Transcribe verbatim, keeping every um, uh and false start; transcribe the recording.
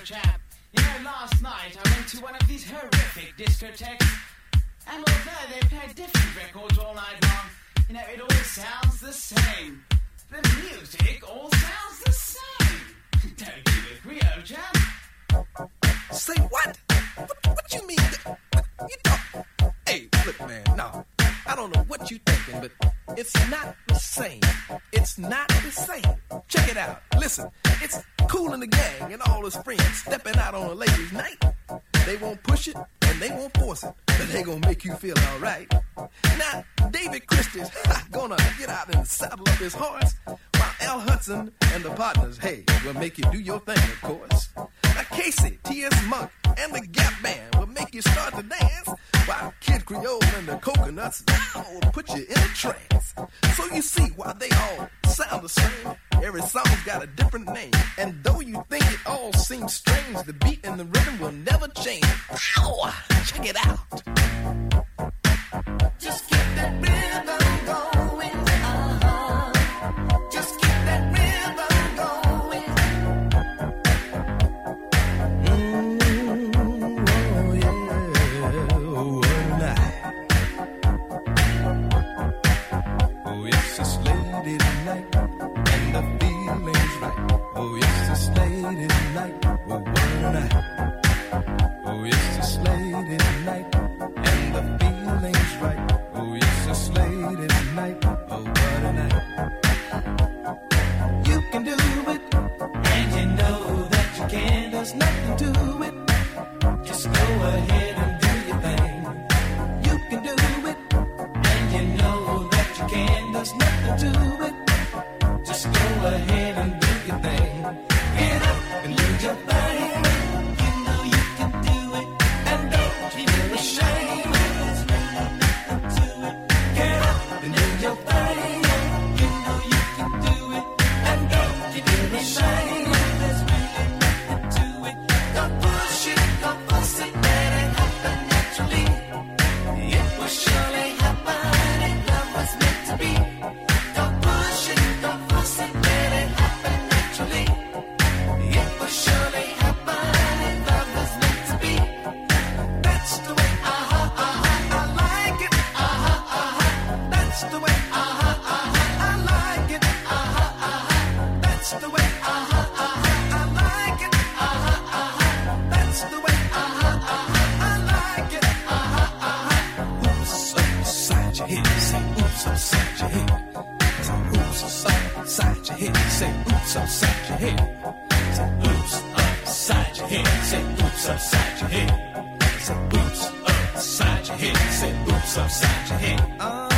chap. You know, last night I went to one of these horrific discotheques, and although they play different records all night long, you know, it all sounds the same. The music all sounds the same. Don't you agree, old chap? Say what? What, what you mean? What, you talk? Hey, look, man, no. I don't know what you thinking, but it's not the same. It's not the same. Check it out. Listen, it's Kool and the Gang and all his friends stepping out on a ladies' night. They won't push it and they won't force it, but they gonna make you feel all right. Now, David Christie's gonna get out and saddle up his horse, while Al Hudson and the partners, hey, will make you do your thing, of course. Now, Casey, T S. Monk, and the Gap Band will make you start to dance, while Kid Creole and the Coconuts now will put you in a trance. So you see why they all sound the same. Every song's got a different name, and though you think it all seems strange, the beat and the rhythm will never change. Ow! Check it out. Just keep that rhythm going. Uh-huh. Just keep that rhythm going. Mm, oh yeah, one night. Oh yes, it's late at night, and the feeling's right. Oh yes, it's late at night. Oh, one night. Oh yes, it's late at night, and the feeling's right. Oh yes, it's late at night. Oh, what a night. You can do it, and you know that you can. There's nothing to it. Just go ahead and do your thing. You can do it, and you know that you can. There's nothing to it. Just go ahead and do your thing. Get up and do your thing. Upside your head, say oops upside your head, say oops upside your head, say oops upside your head, say oops upside your head. Uh,